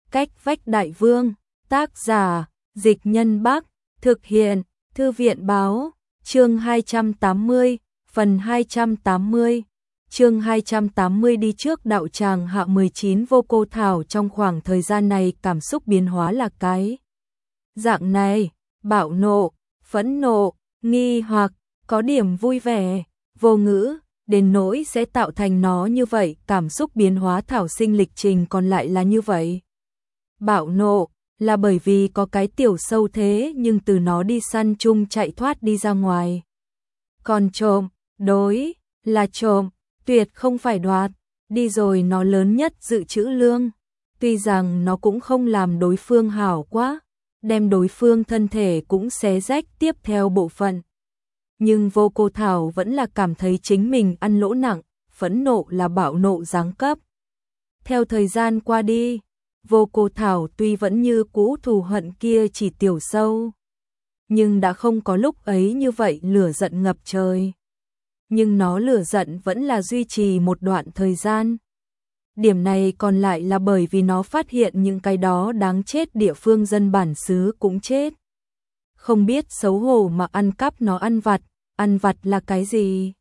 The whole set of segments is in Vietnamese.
Cách vách đại vương, tác giả, Dịch Nhân Bắc, thực hiện, Thư viện báo, chương 280, phần 280. Chương 280 đi trước đạo tràng hạ 19. Vô Cô Thảo trong khoảng thời gian này cảm xúc biến hóa là cái dạng này, bạo nộ, phẫn nộ, nghi hoặc, có điểm vui vẻ, vô ngữ, đến nỗi sẽ tạo thành nó như vậy. Cảm xúc biến hóa thảo sinh lịch trình còn lại là như vậy. Bạo nộ là bởi vì có cái tiểu sâu thế nhưng từ nó đi săn chung chạy thoát đi ra ngoài. Còn trộm, đối là trộm, tuyệt không phải đoạt, đi rồi nó lớn nhất dự trữ lương. Tuy rằng nó cũng không làm đối phương hảo quá, đem đối phương thân thể cũng xé rách tiếp theo bộ phận. Nhưng Vô Cô Thảo vẫn là cảm thấy chính mình ăn lỗ nặng, phẫn nộ là bạo nộ giáng cấp. Theo thời gian qua đi, Vô Cô Thảo tuy vẫn như cũ thù hận kia chỉ tiểu sâu, nhưng đã không có lúc ấy như vậy lửa giận ngập trời. Nhưng nó lửa giận vẫn là duy trì một đoạn thời gian. Điểm này còn lại là bởi vì nó phát hiện những cái đó đáng chết địa phương dân bản xứ cũng chết. Không biết xấu hổ mà ăn cắp nó ăn vặt là cái gì?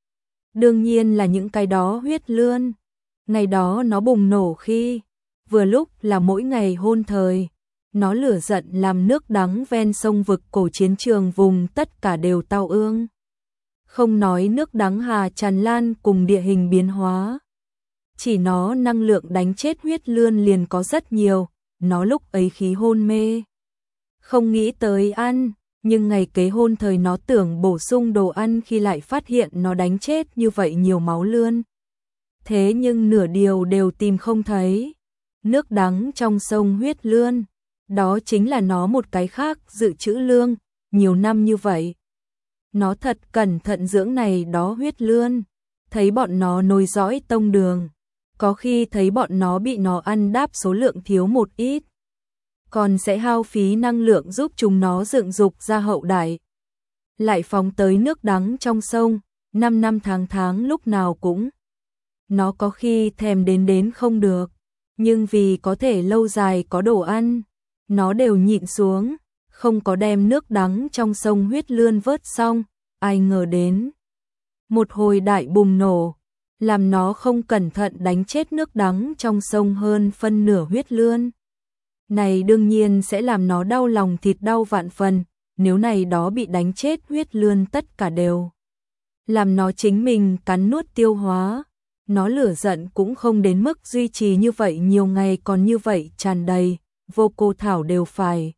Đương nhiên là những cái đó huyết lươn. Ngày đó nó bùng nổ khi, vừa lúc là mỗi ngày hôn thời, nó lửa giận làm nước đắng ven sông vực cổ chiến trường vùng tất cả đều tao ương. Không nói nước đắng hà tràn lan cùng địa hình biến hóa. Chỉ nó năng lượng đánh chết huyết lươn liền có rất nhiều, nó lúc ấy khí hôn mê. Không nghĩ tới ăn, nhưng ngày kế hôn thời nó tưởng bổ sung đồ ăn khi lại phát hiện nó đánh chết như vậy nhiều máu lươn. Thế nhưng nửa điều đều tìm không thấy. Nước đắng trong sông huyết lươn, đó chính là nó một cái khác dự trữ lương, nhiều năm như vậy. Nó thật cẩn thận dưỡng này đó huyết lươn, thấy bọn nó nối dõi tông đường, có khi thấy bọn nó bị nó ăn đáp số lượng thiếu một ít, còn sẽ hao phí năng lượng giúp chúng nó dựng dục ra hậu đại. Lại phóng tới nước đắng trong sông, 5 năm tháng lúc nào cũng. Nó có khi thèm đến không được, nhưng vì có thể lâu dài có đồ ăn, nó đều nhịn xuống, không có đem nước đắng trong sông huyết lươn vớt xong. Ai ngờ đến một hồi đại bùng nổ, làm nó không cẩn thận đánh chết nước đắng trong sông hơn phân nửa huyết lươn. Này đương nhiên sẽ làm nó đau lòng thịt đau vạn phần, nếu này đó bị đánh chết huyết lươn tất cả đều làm nó chính mình cắn nuốt tiêu hóa. Nó lửa giận cũng không đến mức duy trì như vậy nhiều ngày còn như vậy tràn đầy, Vô Cô Thảo đều phải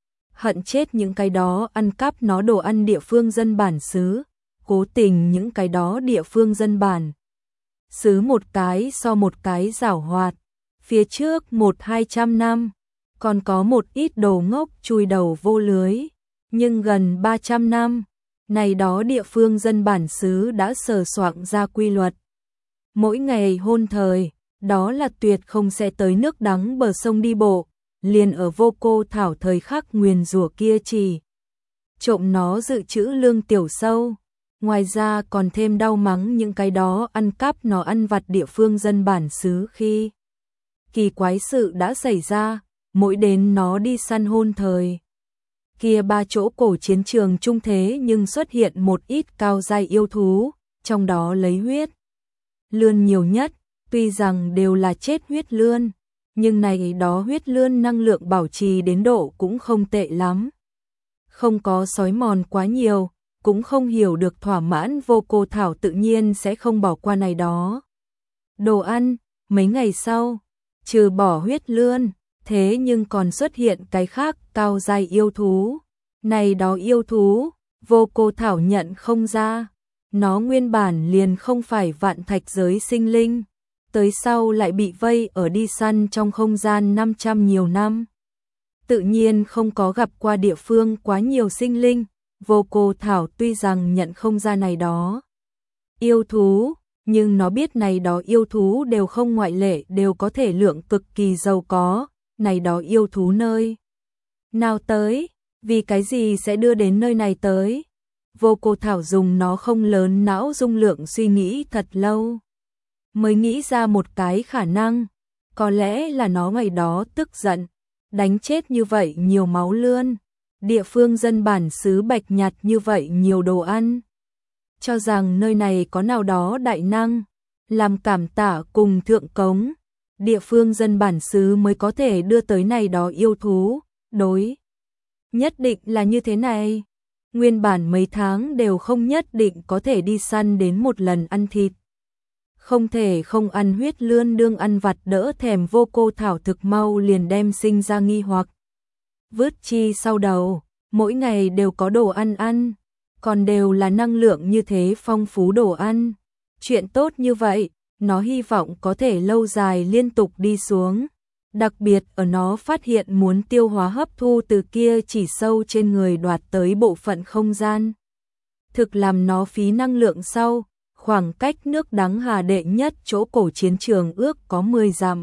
hận chết những cái đó ăn cắp nó đồ ăn địa phương dân bản xứ, cố tình những cái đó địa phương dân bản xứ một cái so một cái giảo hoạt. Phía trước 100-200 năm, còn có một ít đồ ngốc chui đầu vô lưới, nhưng gần 300 năm, này đó địa phương dân bản xứ đã sờ soạng ra quy luật. Mỗi ngày hôn thời, đó là tuyệt không sẽ tới nước đắng bờ sông đi bộ, liền ở Vô Cô Thảo thời khắc nguyền rủa kia chỉ trộm nó dự trữ lương tiểu sâu, ngoài ra còn thêm đau mắng những cái đó ăn cắp nó ăn vặt địa phương dân bản xứ khi kỳ quái sự đã xảy ra, mỗi đến nó đi săn hôn thời. Kia 3 chỗ cổ chiến trường trung thế nhưng xuất hiện một ít cao giai yêu thú, trong đó lấy huyết lươn nhiều nhất, tuy rằng đều là chết huyết lươn, nhưng này đó huyết lươn năng lượng bảo trì đến độ cũng không tệ lắm. Không có sói mòn quá nhiều, cũng không hiểu được thỏa mãn. Vô Cô Thảo tự nhiên sẽ không bỏ qua này đó đồ ăn. Mấy ngày sau, trừ bỏ huyết lươn, thế nhưng còn xuất hiện cái khác cao giai yêu thú. Này đó yêu thú, Vô Cô Thảo nhận không ra. Nó nguyên bản liền không phải vạn thạch giới sinh linh, tới sau lại bị vây ở đi săn trong không gian 500 nhiều năm. Tự nhiên không có gặp qua địa phương quá nhiều sinh linh. Vô Cô Thảo tuy rằng nhận không ra này đó yêu thú, nhưng nó biết này đó yêu thú đều không ngoại lệ đều có thể lượng cực kỳ giàu có. Này đó yêu thú nơi nào tới, vì cái gì sẽ đưa đến nơi này tới? Vô Cô Thảo dùng nó không lớn não dung lượng suy nghĩ thật lâu, mới nghĩ ra một cái khả năng, Có lẽ là nó ngày đó tức giận, đánh chết như vậy nhiều máu lươn, địa phương dân bản xứ Bạch nhặt như vậy nhiều đồ ăn. Cho rằng nơi này có nào đó đại năng, làm cảm tạ cùng thượng cống, địa phương dân bản xứ mới có thể đưa tới này đó yêu thú, đối. Nhất định là như thế này. Nguyên bản mấy tháng đều không nhất định có thể đi săn đến một lần ăn thịt. Không thể không ăn huyết lươn đương ăn vặt đỡ thèm vô cô thảo thực mau liền đem sinh ra nghi hoặc. Vứt chi sau đầu, mỗi ngày đều có đồ ăn ăn, còn đều là năng lượng như thế phong phú đồ ăn. Chuyện tốt như vậy, nó hy vọng có thể lâu dài liên tục đi xuống. Đặc biệt ở nó phát hiện muốn tiêu hóa hấp thu từ kia chỉ sâu trên người đoạt tới bộ phận không gian. Thực làm nó phí năng lượng sau, khoảng cách nước đắng Hà đệ nhất chỗ cổ chiến trường ước có 10 dặm.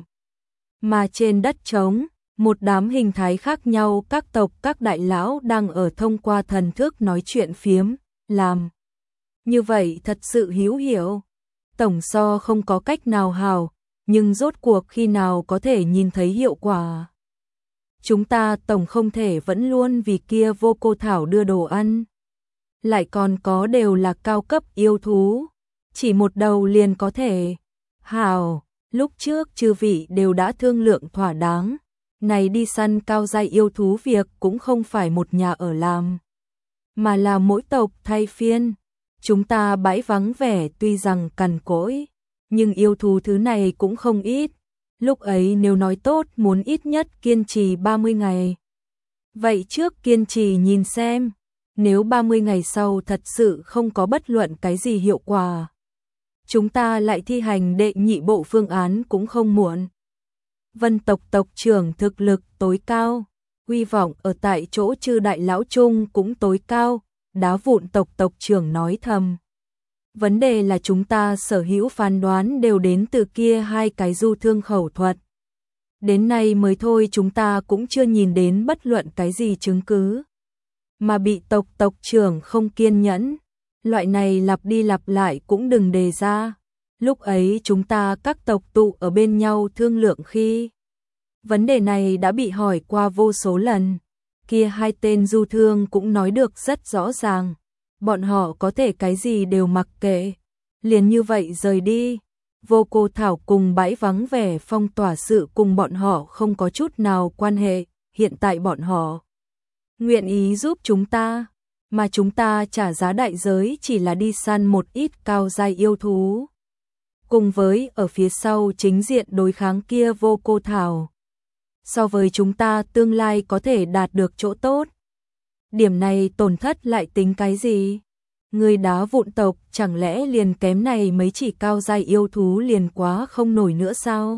Mà trên đất trống, một đám hình thái khác nhau các tộc các đại lão đang ở thông qua thần thức nói chuyện phiếm, làm. Như vậy thật sự hữu hiệu. Tổng so không có cách nào hào, nhưng rốt cuộc khi nào có thể nhìn thấy hiệu quả. Chúng ta tổng không thể vẫn luôn vì kia vô cô thảo đưa đồ ăn. Lại còn có đều là cao cấp yêu thú, chỉ một đầu liền có thể. Hào, lúc trước chư vị đều đã thương lượng thỏa đáng, này đi săn cao giai yêu thú việc cũng không phải một nhà ở làm, mà là mỗi tộc thay phiên. Chúng ta bãi vắng vẻ tuy rằng cằn cỗi, nhưng yêu thú thứ này cũng không ít. Lúc ấy nếu nói tốt muốn ít nhất kiên trì 30 ngày. Vậy trước kiên trì nhìn xem, nếu 30 ngày sau thật sự không có bất luận cái gì hiệu quả, chúng ta lại thi hành đệ nhị bộ phương án cũng không muộn. Vân tộc tộc trưởng thực lực tối cao, uy vọng ở tại chỗ chư đại lão chung cũng tối cao, Đá Vụn tộc tộc trưởng nói thầm. Vấn đề là chúng ta sở hữu phán đoán đều đến từ kia hai cái du thương khẩu thuật. Đến nay mới thôi chúng ta cũng chưa nhìn đến bất luận cái gì chứng cứ. Mà bị tộc trưởng không kiên nhẫn, loại này lặp đi lặp lại cũng đừng đề ra. Lúc ấy chúng ta các tộc tụ ở bên nhau thương lượng khi. Vấn đề này đã bị hỏi qua vô số lần. Kia hai tên du thương cũng nói được rất rõ ràng. Bọn họ có thể cái gì đều mặc kệ, liền như vậy rời đi. Vô cô thảo cùng bãi vắng vẻ phong tỏa sự cùng bọn họ không có chút nào quan hệ, hiện tại bọn họ nguyện ý giúp chúng ta, mà chúng ta trả giá đại giới chỉ là đi săn một ít cao giai yêu thú. Cùng với ở phía sau chính diện đối kháng kia vô cô thảo. So với chúng ta tương lai có thể đạt được chỗ tốt. Điểm này tổn thất lại tính cái gì? Người Đá Vụn tộc chẳng lẽ liền kém này mấy chỉ cao giai yêu thú liền quá không nổi nữa sao?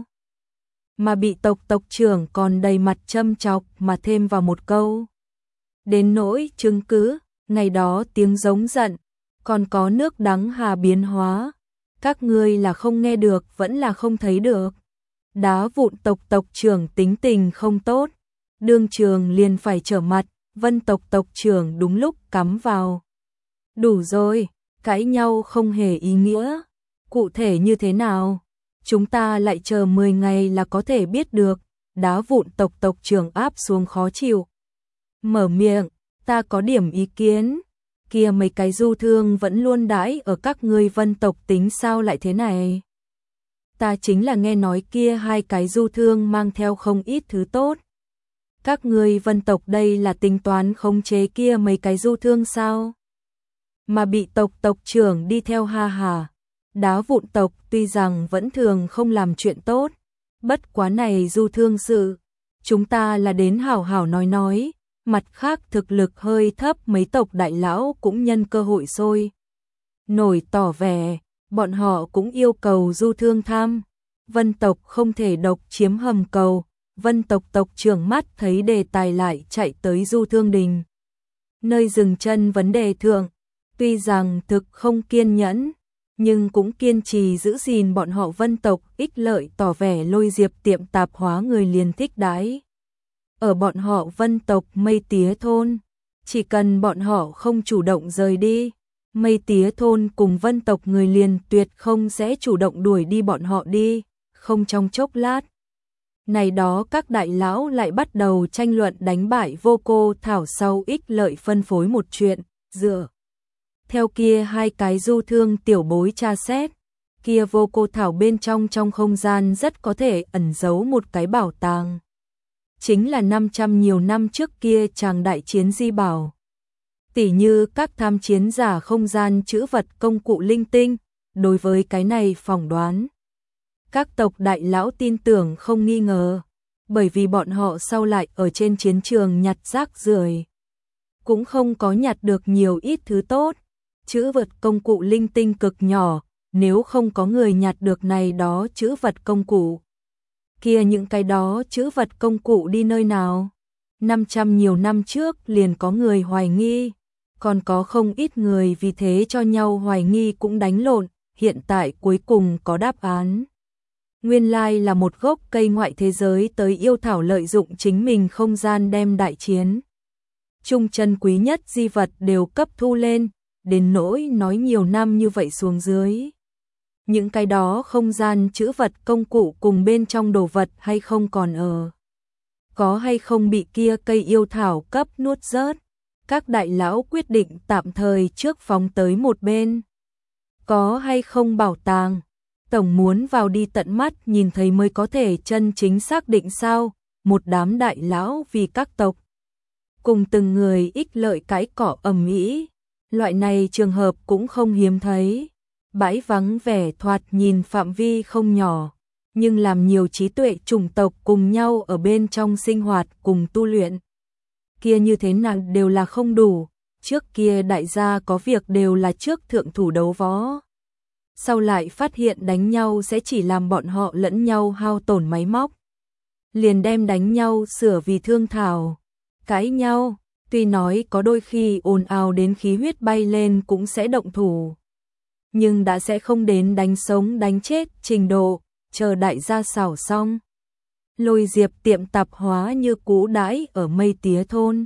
Mà bị tộc trưởng còn đầy mặt châm chọc mà thêm vào một câu. Đến nỗi chứng cứ, ngày đó tiếng giống giận, còn có nước đắng Hà biến hóa. Các ngươi là không nghe được vẫn là không thấy được. Đá Vụn tộc trưởng tính tình không tốt, đương trường liền phải trở mặt. Vân tộc trưởng đúng lúc cắm vào. Đủ rồi, cãi nhau không hề ý nghĩa. Cụ thể như thế nào? Chúng ta lại chờ 10 ngày là có thể biết được. Đá Vụn tộc trưởng áp xuống khó chịu. Mở miệng, ta có điểm ý kiến. Kia mấy cái du thương vẫn luôn đãi ở các ngươi Vân tộc tính sao lại thế này? Ta chính là nghe nói kia hai cái du thương mang theo không ít thứ tốt. Các ngươi Vân tộc đây là tính toán khống chế kia mấy cái du thương sao? Mà bị tộc trưởng đi theo ha hà. Đá Vụn tộc tuy rằng vẫn thường không làm chuyện tốt, bất quá này du thương sự, chúng ta là đến hảo hảo nói, mặt khác thực lực hơi thấp mấy tộc đại lão cũng nhân cơ hội sôi nổi tỏ vẻ, bọn họ cũng yêu cầu du thương tham. Vân tộc không thể độc chiếm hầm cầu. Vân tộc trưởng mắt thấy đề tài lại chạy tới du thương đình. Nơi dừng chân vấn đề thượng, tuy rằng thực không kiên nhẫn, nhưng cũng kiên trì giữ gìn bọn họ Vân tộc ích lợi tỏ vẻ lôi diệp tiệm tạp hóa người liền thích đái. Ở bọn họ Vân tộc Mây Tía thôn, chỉ cần bọn họ không chủ động rời đi, Mây Tía thôn cùng Vân tộc người liền tuyệt không sẽ chủ động đuổi đi bọn họ đi, không trong chốc lát. Này đó các đại lão lại bắt đầu tranh luận đánh bại Vô Cô Thảo sau ích lợi phân phối một chuyện, dựa theo kia hai cái du thương tiểu bối tra xét, kia Vô Cô Thảo bên trong không gian rất có thể ẩn giấu một cái bảo tàng. Chính là 500 nhiều năm trước kia chàng đại chiến di bảo. Tỉ như các tham chiến giả không gian trữ vật công cụ linh tinh, đối với cái này phỏng đoán. Các tộc đại lão tin tưởng không nghi ngờ, bởi vì bọn họ sau lại ở trên chiến trường nhặt rác rưởi, cũng không có nhặt được nhiều ít thứ tốt, trữ vật công cụ linh tinh cực nhỏ, nếu không có người nhặt được này đó trữ vật công cụ. Kia những cái đó trữ vật công cụ đi nơi nào? 500 nhiều năm trước liền có người hoài nghi, còn có không ít người vì thế cho nhau hoài nghi cũng đánh lộn, hiện tại cuối cùng có đáp án. Nguyên lai là một gốc cây ngoại thế giới tới yêu thảo lợi dụng chính mình không gian đem đại chiến. Trung chân quý nhất di vật đều cấp thu lên, đến nỗi nói nhiều năm như vậy xuống dưới. Những cái đó không gian trữ vật công cụ cùng bên trong đồ vật hay không còn ở. Có hay không bị kia cây yêu thảo cấp nuốt rớt. Các đại lão quyết định tạm thời trước phóng tới một bên. Có hay không bảo tàng. Tổng muốn vào đi tận mắt nhìn thấy mới có thể chân chính xác định sao. Một đám đại lão vì các tộc. Cùng từng người ích lợi cãi cọ ầm ĩ. Loại này trường hợp cũng không hiếm thấy. Bãi vắng vẻ thoạt nhìn phạm vi không nhỏ, nhưng làm nhiều trí tuệ chủng tộc cùng nhau ở bên trong sinh hoạt cùng tu luyện. Kia như thế nào đều là không đủ, trước kia đại gia có việc đều là trước thượng thủ đấu võ. Sau lại phát hiện đánh nhau sẽ chỉ làm bọn họ lẫn nhau hao tổn máy móc. Liền đem đánh nhau sửa vì thương thảo, cãi nhau, tuy nói có đôi khi ồn ào đến khí huyết bay lên cũng sẽ động thủ. Nhưng đã sẽ không đến đánh sống đánh chết trình độ, chờ đại gia xảo xong. Lôi Diệp tiệm tạp hóa như cũ đãi ở Mây Tía thôn.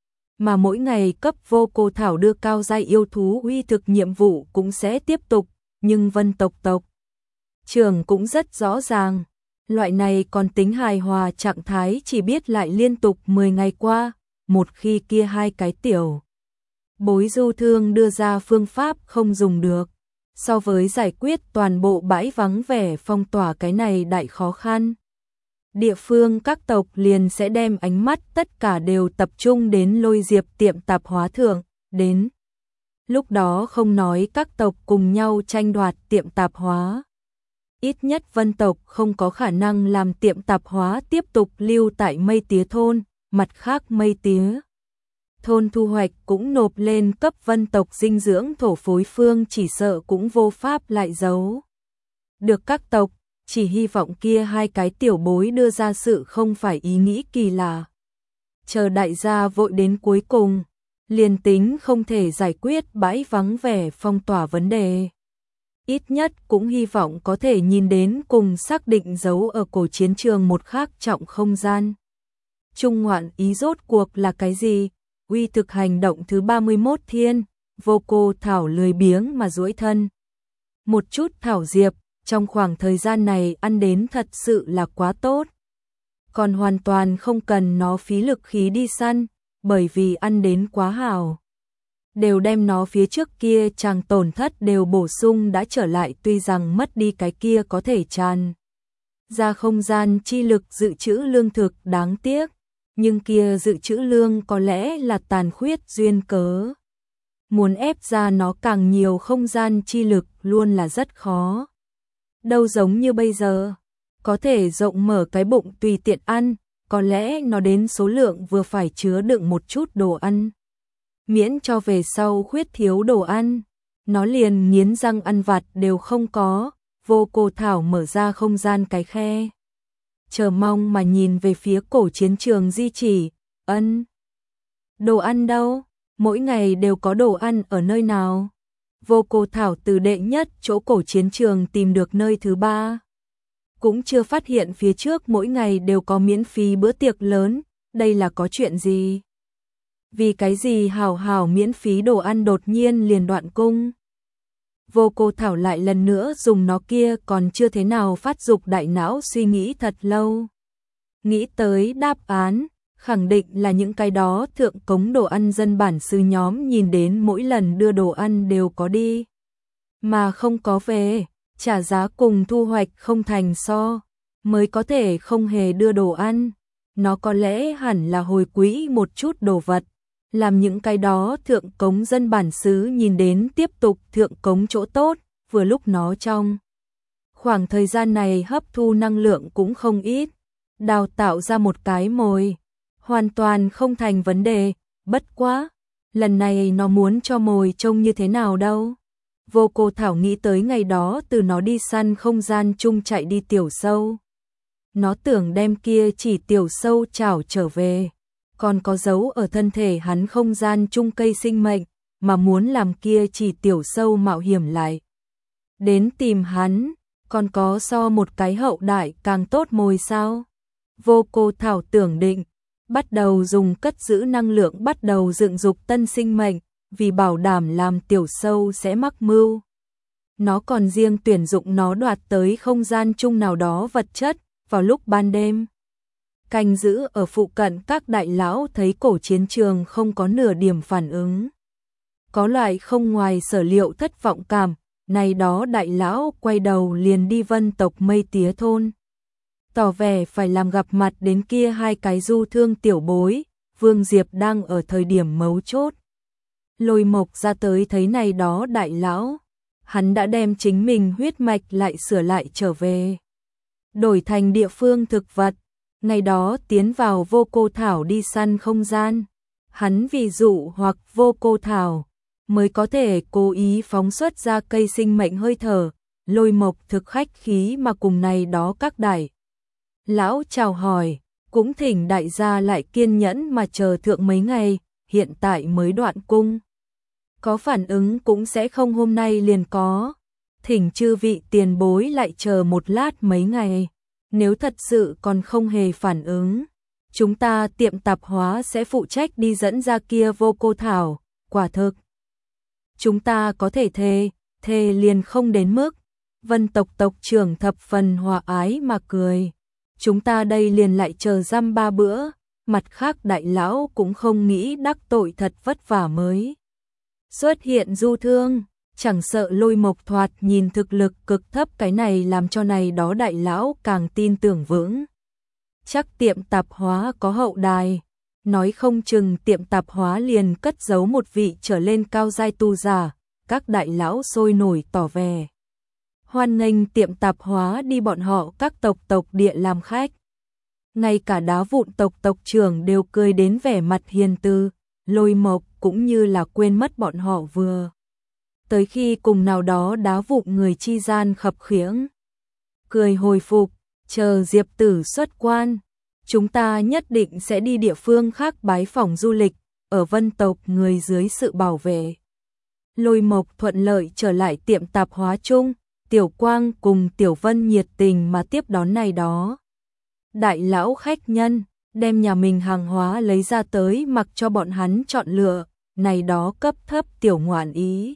Mà mỗi ngày cấp Vô Cô Thảo đưa cao giai yêu thú uy thực nhiệm vụ cũng sẽ tiếp tục, nhưng Vân tộc trưởng cũng rất rõ ràng. Loại này còn tính hài hòa trạng thái chỉ biết lại liên tục 10 ngày qua, một khi kia hai cái tiểu bối du thương đưa ra phương pháp không dùng được. So với giải quyết toàn bộ bãi vắng vẻ phong tỏa cái này đại khó khăn. Địa phương các tộc liền sẽ đem ánh mắt tất cả đều tập trung đến Lôi Diệp tiệm tạp hóa thượng, đến. Lúc đó không nói các tộc cùng nhau tranh đoạt tiệm tạp hóa. Ít nhất Vân tộc không có khả năng làm tiệm tạp hóa tiếp tục lưu tại Mây Tía thôn, mặt khác Mây Tía thôn thu hoạch cũng nộp lên cấp Vân tộc dinh dưỡng thổ phối phương chỉ sợ cũng vô pháp lại giấu. Được các tộc, chỉ hy vọng kia hai cái tiểu bối đưa ra sự không phải ý nghĩ kỳ lạ. Chờ đại gia vội đến cuối cùng, liền tính không thể giải quyết bãi vắng vẻ phong tỏa vấn đề. Ít nhất cũng hy vọng có thể nhìn đến cùng xác định dấu ở cổ chiến trường một khác trọng không gian. Trung ngoạn ý rốt cuộc là cái gì? Uy thực hành động thứ 31 thiên, Vô Cô Thảo lười biếng mà duỗi thân. Một chút thảo diệp, trong khoảng thời gian này ăn đến thật sự là quá tốt. Còn hoàn toàn không cần nó phí lực khí đi săn, bởi vì ăn đến quá hảo. Đều đem nó phía trước kia chàng tổn thất đều bổ sung đã trở lại, tuy rằng mất đi cái kia có thể tràn ra không gian chi lực dự trữ lương thực đáng tiếc. Nhưng kia dự trữ lương có lẽ là tàn khuyết duyên cớ. Muốn ép ra nó càng nhiều không gian chi lực luôn là rất khó. Đâu giống như bây giờ, có thể rộng mở cái bụng tùy tiện ăn, có lẽ nó đến số lượng vừa phải chứa đựng một chút đồ ăn. Miễn cho về sau khuyết thiếu đồ ăn, nó liền nghiến răng ăn vặt đều không có. Vô Cô Thảo mở ra không gian cái khe, chờ mong mà nhìn về phía cổ chiến trường di chỉ. Đồ ăn đâu? Mỗi ngày đều có đồ ăn ở nơi nào? Vô Cô Thảo từ đệ nhất chỗ cổ chiến trường tìm được nơi thứ 3. Cũng chưa phát hiện phía trước mỗi ngày đều có miễn phí bữa tiệc lớn, đây là có chuyện gì? Vì cái gì hảo miễn phí đồ ăn đột nhiên liền đoạn cung? Vô Cô Thảo lại lần nữa dùng nó kia còn chưa thế nào phát dục đại não suy nghĩ thật lâu. nghĩ tới đáp án, khẳng định là những cái đó thượng cống đồ ăn dân bản xứ nhóm nhìn đến mỗi lần đưa đồ ăn đều có đi, mà không có về, trả giá cùng thu hoạch không thành so, mới có thể không hề đưa đồ ăn. Nó có lẽ hẳn là hồi quỹ một chút đồ vật, làm những cái đó thượng cống dân bản xứ nhìn đến tiếp tục thượng cống chỗ tốt, vừa lúc nó trong khoảng thời gian này hấp thu năng lượng cũng không ít, đào tạo ra một cái mồi, hoàn toàn không thành vấn đề, bất quá, lần này nó muốn cho mồi trông như thế nào đâu. Vô Cô Thảo nghĩ tới ngày đó từ nó đi săn không gian chung chạy đi tiểu sâu. Nó tưởng đem kia chỉ tiểu sâu chảo trở về, còn có dấu ở thân thể hắn không gian chung cây sinh mệnh, mà muốn làm kia chỉ tiểu sâu mạo hiểm lại. Đến tìm hắn, còn có so một cái hậu đại càng tốt mồi sao? Vô Cô Thảo tưởng định, bắt đầu dùng cất giữ năng lượng bắt đầu dựng dục tân sinh mệnh, vì bảo đảm làm tiểu sâu sẽ mắc mưu. Nó còn riêng tuyển dụng nó đoạt tới không gian chung nào đó vật chất, vào lúc ban đêm. Canh giữ ở phụ cận các đại lão thấy cổ chiến trường không có nửa điểm phản ứng. Có loại không ngoài sở liệu thất vọng cảm, này đó đại lão quay đầu liền đi Vân tộc Mây Tía thôn. Tỏ vẻ phải làm gặp mặt đến kia hai cái du thương tiểu bối, Vương Diệp đang ở thời điểm mấu chốt. Lôi Mộc ra tới thấy này đó đại lão, hắn đã đem chính mình huyết mạch lại sửa lại trở về. Đổi thành địa phương thực vật, ngày đó tiến vào Vô Cô Thảo đi săn không gian. Hắn vì dụ hoặc Vô Cô Thảo, mới có thể cố ý phóng xuất ra cây sinh mệnh hơi thở, Lôi Mộc thực khách khí mà cùng này đó các đại lão chào hỏi, cũng thỉnh đại gia lại kiên nhẫn mà chờ thượng mấy ngày, hiện tại mới đoạn cung. Có phản ứng cũng sẽ không hôm nay liền có, thỉnh chư vị tiền bối lại chờ một lát mấy ngày, nếu thật sự còn không hề phản ứng, chúng ta tiệm tạp hóa sẽ phụ trách đi dẫn ra kia Vô Cô Thảo, quả thực. Chúng ta có thể thề liền không đến mức, Vân tộc tộc trưởng thập phần hòa ái mà cười. Chúng ta đây liền lại chờ dăm 3 bữa, mặt khác đại lão cũng không nghĩ đắc tội thật vất vả mới. Xuất hiện du thương, chẳng sợ Lôi Mộc thoạt nhìn thực lực cực thấp, cái này làm cho này đó đại lão càng tin tưởng vững. Chắc tiệm tạp hóa có hậu đài, nói không chừng tiệm tạp hóa liền cất giấu một vị trở lên cao giai tu giả, các đại lão sôi nổi tỏ vẻ. Hoan nghênh tiệm tạp hóa đi bọn họ các tộc địa làm khách. Ngay cả đá vụn tộc trưởng đều cười đến vẻ mặt hiền từ, Lôi Mộc cũng như là quên mất bọn họ vừa. Tới khi cùng nào đó đá vụn người chi gian khập khiễng. Cười hồi phục, chờ Diệp Tử xuất quan. Chúng ta nhất định sẽ đi địa phương khác bái phỏng du lịch, ở Vân tộc người dưới sự bảo vệ. Lôi Mộc thuận lợi trở lại tiệm tạp hóa chung. Tiểu Quang cùng Tiểu Vân nhiệt tình mà tiếp đón này đó. Đại lão khách nhân, đem nhà mình hàng hóa lấy ra tới mặc cho bọn hắn chọn lựa, này đó cấp thấp tiểu ngoạn ý.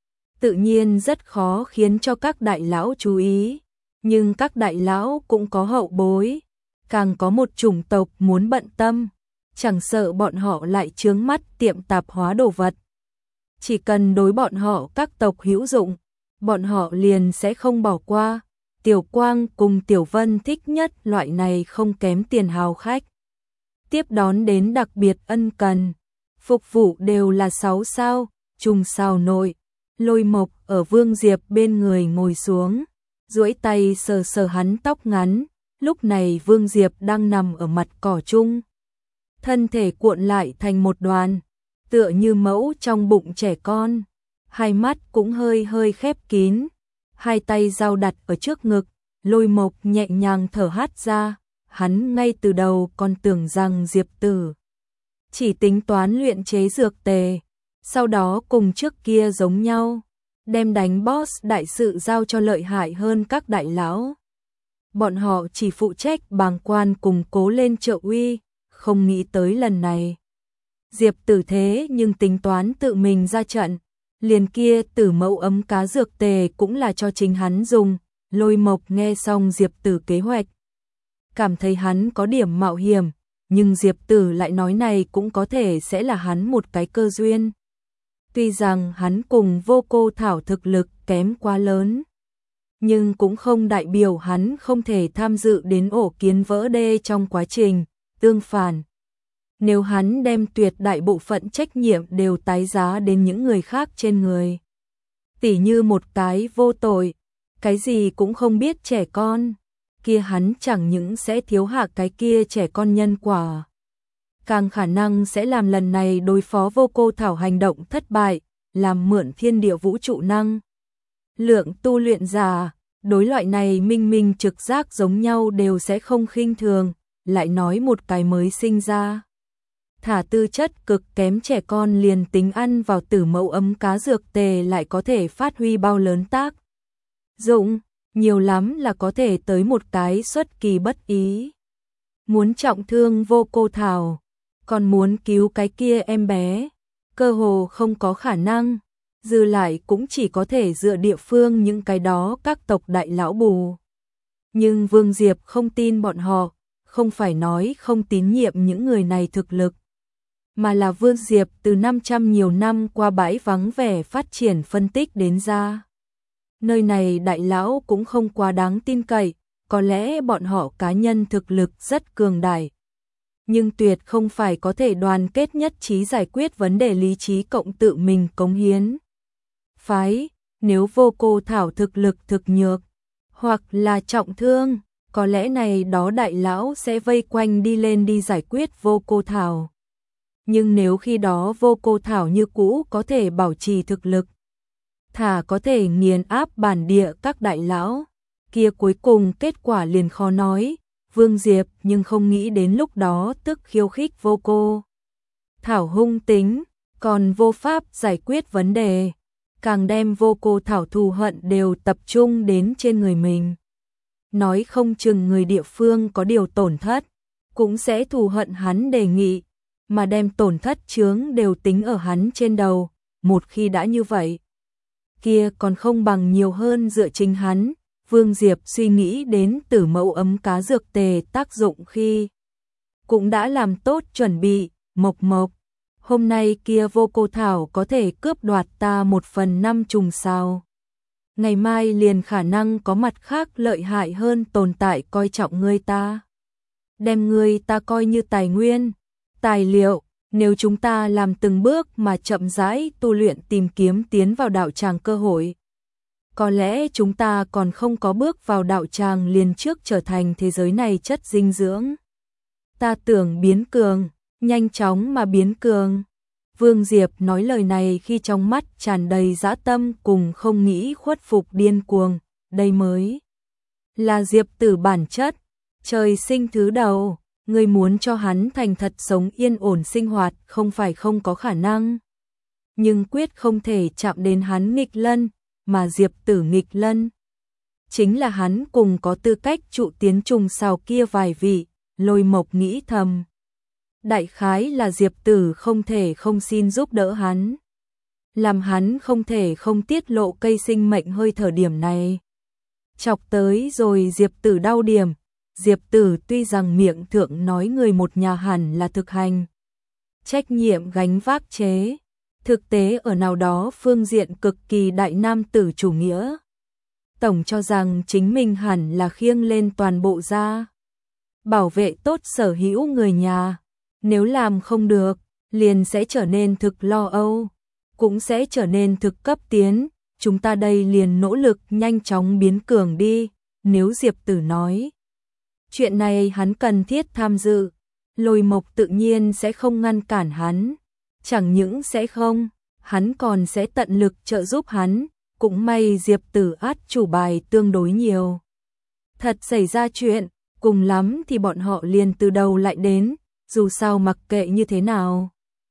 Tự nhiên rất khó khiến cho các đại lão chú ý, nhưng các đại lão cũng có hậu bối, càng có một chủng tộc muốn bận tâm, chẳng sợ bọn họ lại chướng mắt tiệm tạp hóa đồ vật. Chỉ cần đối bọn họ các tộc hữu dụng, bọn họ liền sẽ không bỏ qua. Tiểu Quang cùng Tiểu Vân thích nhất loại này không kém tiền hào khách. Tiếp đón đến đặc biệt ân cần, phục vụ đều là 6 sao, trùng sao nội. Lôi Mộc ở Vương Diệp bên người ngồi xuống, duỗi tay sờ sờ hắn tóc ngắn, lúc này Vương Diệp đang nằm ở mặt cỏ chung. Thân thể cuộn lại thành một đoàn, tựa như mẫu trong bụng trẻ con. Hai mắt cũng hơi khép kín, hai tay giao đặt ở trước ngực, Lôi Mộc nhẹ nhàng thở hắt ra, hắn ngay từ đầu còn tưởng rằng Diệp Tử chỉ tính toán luyện chế dược tề, sau đó cùng trước kia giống nhau, đem đánh boss đại sự giao cho lợi hại hơn các đại lão. Bọn họ chỉ phụ trách bàng quan cùng cố lên trợ uy, không nghĩ tới lần này. Diệp Tử thế nhưng tính toán tự mình ra trận. Liền kia Tử mẫu ấm cá dược tề cũng là cho chính hắn dùng. Lôi Mộc nghe xong Diệp Tử kế hoạch, cảm thấy hắn có điểm mạo hiểm, nhưng Diệp Tử lại nói này cũng có thể sẽ là hắn một cái cơ duyên. Tuy rằng hắn cùng Vô Cô Thảo thực lực kém quá lớn, nhưng cũng không đại biểu hắn không thể tham dự đến ổ kiến vỡ đê trong quá trình. Tương phản, nếu hắn đem tuyệt đại bộ phận trách nhiệm đều tái giá đến những người khác trên người, tỉ như một cái vô tội, cái gì cũng không biết trẻ con, kia hắn chẳng những sẽ thiếu hạ cái kia trẻ con nhân quả, càng khả năng sẽ làm lần này đối phó Vô Cô Thảo hành động thất bại, làm mượn thiên địa vũ trụ năng lượng tu luyện giả. Đối loại này minh minh trực giác giống nhau đều sẽ không khinh thường, lại nói một cái mới sinh ra thả tư chất cực kém trẻ con liền tính ăn vào tử mẫu ấm cá dược tề lại có thể phát huy bao lớn tác dụng, nhiều lắm là có thể tới một cái xuất kỳ bất ý. Muốn trọng thương Vô Cô Thảo, còn muốn cứu cái kia em bé, cơ hồ không có khả năng, dư lại cũng chỉ có thể dựa địa phương những cái đó các tộc đại lão bù. Nhưng Vương Diệp không tin bọn họ, không phải nói không tín nhiệm những người này thực lực, mà là Vương Diệp từ 500 nhiều năm qua bãi vắng vẻ phát triển phân tích đến ra. Nơi này đại lão cũng không quá đáng tin cậy, có lẽ bọn họ cá nhân thực lực rất cường đại, nhưng tuyệt không phải có thể đoàn kết nhất trí giải quyết vấn đề lý trí cộng tự mình cống hiến. Phái, nếu Vô Cô Thảo thực lực thực nhược, hoặc là trọng thương, có lẽ này đó đại lão sẽ vây quanh đi lên đi giải quyết Vô Cô Thảo. Nhưng nếu khi đó Vô Cô Thảo như cũ có thể bảo trì thực lực, thả có thể nghiền áp bản địa các đại lão, kia cuối cùng kết quả liền khó nói. Vương Diệp nhưng không nghĩ đến lúc đó tức khiêu khích Vô Cô Thảo hung tính, còn vô pháp giải quyết vấn đề, càng đem Vô Cô Thảo thù hận đều tập trung đến trên người mình. Nói không chừng người địa phương có điều tổn thất, cũng sẽ thù hận hắn đề nghị, mà đem tổn thất chướng đều tính ở hắn trên đầu. Một khi đã như vậy, kia còn không bằng nhiều hơn dựa chính hắn. Vương Diệp suy nghĩ đến tử mẫu ấm cá dược tề tác dụng khi cũng đã làm tốt chuẩn bị. Mộc Mộc, hôm nay kia Vô Cô Thảo có thể cướp đoạt ta 1/5 trùng sao? Ngày mai liền khả năng có mặt khác lợi hại hơn tồn tại coi trọng ngươi ta. Đem ngươi ta coi như tài nguyên, tài liệu, nếu chúng ta làm từng bước mà chậm rãi tu luyện tìm kiếm tiến vào đạo tràng cơ hội, có lẽ chúng ta còn không có bước vào đạo tràng liền trước trở thành thế giới này chất dinh dưỡng. Ta tưởng biến cường, nhanh chóng mà biến cường. Vương Diệp nói lời này khi trong mắt tràn đầy dã tâm cùng không nghĩ khuất phục điên cuồng, đây mới là Diệp Tử bản chất, trời sinh thứ đầu, người muốn cho hắn thành thật sống yên ổn sinh hoạt không phải không có khả năng. Nhưng quyết không thể chạm đến hắn nghịch lân, mà Diệp Tử nghịch lân chính là hắn cùng có tư cách trụ tiến trùng sao kia vài vị. Lôi Mộc nghĩ thầm, đại khái là Diệp Tử không thể không xin giúp đỡ hắn, làm hắn không thể không tiết lộ cây sinh mệnh hơi thở điểm này. Chọc tới rồi Diệp Tử đau điểm. Diệp Tử tuy rằng miệng thượng nói người một nhà hẳn là thực hành trách nhiệm gánh vác chế, thực tế ở nào đó phương diện cực kỳ đại nam tử chủ nghĩa. Tổng cho rằng chính mình hẳn là khiêng lên toàn bộ gia, bảo vệ tốt sở hữu người nhà. Nếu làm không được, liền sẽ trở nên thực lo âu, cũng sẽ trở nên thực cấp tiến. Chúng ta đây liền nỗ lực nhanh chóng biến cường đi. Nếu Diệp Tử nói chuyện này hắn cần thiết tham dự, Lôi Mộc tự nhiên sẽ không ngăn cản hắn. Chẳng những sẽ không, hắn còn sẽ tận lực trợ giúp hắn. Cũng may Diệp Tử át chủ bài tương đối nhiều. Thật xảy ra chuyện, cùng lắm thì bọn họ liền từ đầu lại đến. Dù sao mặc kệ như thế nào,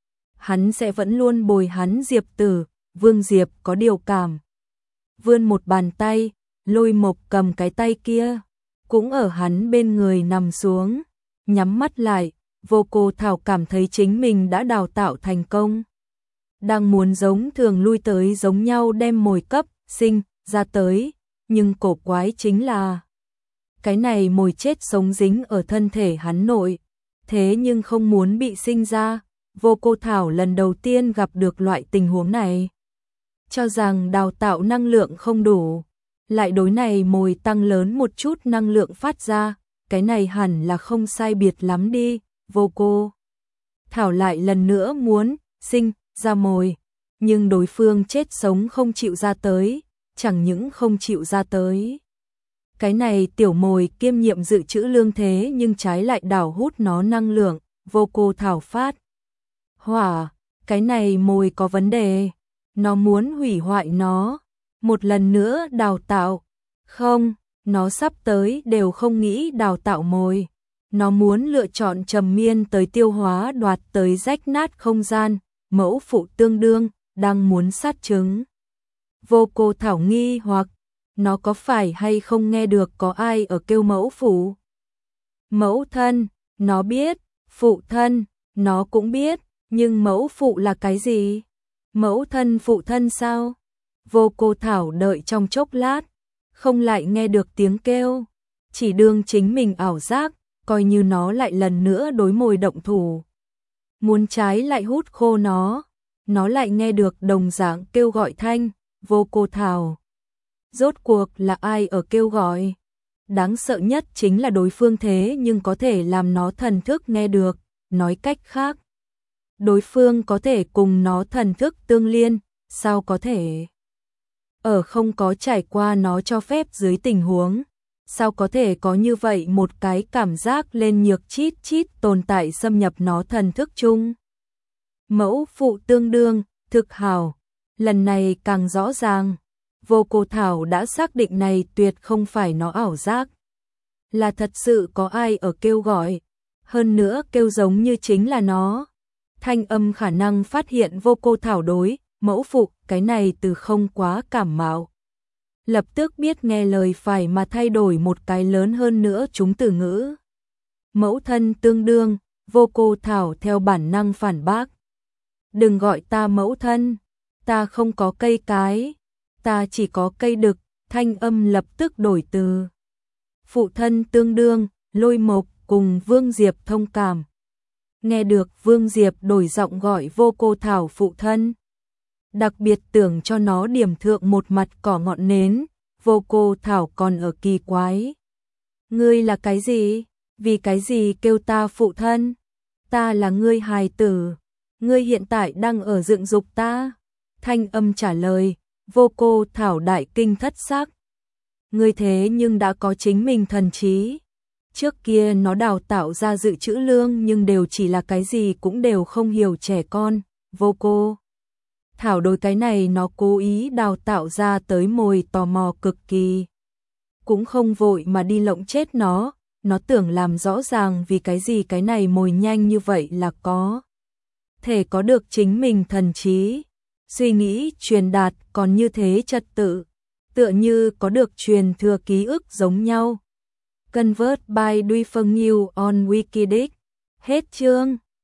hắn sẽ vẫn luôn bồi hắn Diệp Tử. Vương Diệp có điều cảm, vươn một bàn tay, Lôi Mộc cầm cái tay kia, cũng ở hắn bên người nằm xuống, nhắm mắt lại. Vô Cô Thảo cảm thấy chính mình đã đào tạo thành công, đang muốn giống thường lui tới giống nhau đem mồi cấp sinh ra tới, nhưng cổ quái chính là cái này mồi chết sống dính ở thân thể hắn nội, thế nhưng không muốn bị sinh ra. Vô Cô Thảo lần đầu tiên gặp được loại tình huống này. Cho rằng đào tạo năng lượng không đủ, lại đối này mồi tăng lớn một chút năng lượng phát ra, cái này hẳn là không sai biệt lắm đi. Vô Cô Thảo lại lần nữa muốn sinh ra mồi, nhưng đối phương chết sống không chịu ra tới, chẳng những không chịu ra tới. Cái này tiểu mồi kiêm nhiệm dự trữ lương thế nhưng trái lại đảo hút nó năng lượng. Vô Cô Thảo phát hỏa, cái này mồi có vấn đề, nó muốn hủy hoại nó, một lần nữa đào tạo. Không, nó sắp tới đều không nghĩ đào tạo mồi, nó muốn lựa chọn trầm miên tới tiêu hóa đoạt tới rách nát không gian. Mẫu phụ tương đương đang muốn sát trứng. Vô Cô Thảo nghi hoặc nó có phải hay không nghe được có ai ở kêu mẫu phụ. Mẫu thân, nó biết, phụ thân, nó cũng biết, nhưng mẫu phụ là cái gì? Mẫu thân phụ thân sao? Vô Cô Thảo đợi trong chốc lát, không lại nghe được tiếng kêu, chỉ đương chính mình ảo giác, coi như nó lại lần nữa đối mồi động thủ. Muốn trái lại hút khô nó lại nghe được đồng dạng kêu gọi thanh. Vô Cô Thảo, rốt cuộc là ai ở kêu gọi? Đáng sợ nhất chính là đối phương thế nhưng có thể làm nó thần thức nghe được, nói cách khác, đối phương có thể cùng nó thần thức tương liên, sao có thể? Ở không có trải qua nó cho phép dưới tình huống, sao có thể có như vậy một cái cảm giác lên nhược chít chít tồn tại xâm nhập nó thần thức chung? Mẫu phụ tương đương, thực hảo, lần này càng rõ ràng. Vô Cô Thảo đã xác định này tuyệt không phải nó ảo giác, là thật sự có ai ở kêu gọi, hơn nữa kêu giống như chính là nó. Thanh âm khả năng phát hiện Vô Cô Thảo đối mẫu phụ cái này từ không quá cảm mạo, lập tức biết nghe lời phải mà thay đổi một cái lớn hơn nữa chúng từ ngữ. Mẫu thân tương đương, Vô Cô Thảo theo bản năng phản bác. Đừng gọi ta mẫu thân, ta không có cây cái, ta chỉ có cây đực. Thanh âm lập tức đổi từ. Phụ thân tương đương, Lôi Mộc cùng Vương Diệp thông cảm. Nghe được Vương Diệp đổi giọng gọi Vô Cô Thảo phụ thân, đặc biệt tưởng cho nó điểm thượng một mặt cỏ ngọn nến. Vô Cô Thảo còn ở kỳ quái. Ngươi là cái gì? Vì cái gì kêu ta phụ thân? Ta là ngươi hài tử, ngươi hiện tại đang ở dựng dục ta. Thanh âm trả lời, Vô Cô Thảo đại kinh thất sắc. Ngươi thế nhưng đã có chính mình thần trí. Trước kia nó đào tạo ra dự trữ lương nhưng đều chỉ là cái gì cũng đều không hiểu trẻ con. Vô Cô Thảo đối cái này nó cố ý đào tạo ra tới mồi tò mò cực kỳ. Cũng không vội mà đi lộng chết nó tưởng làm rõ ràng vì cái gì cái này mồi nhanh như vậy là có thể có được chính mình thần trí. Suy nghĩ truyền đạt còn như thế trật tự, tựa như có được truyền thừa ký ức giống nhau. Convert by Duy Phân New on Wikidic. Hết chương.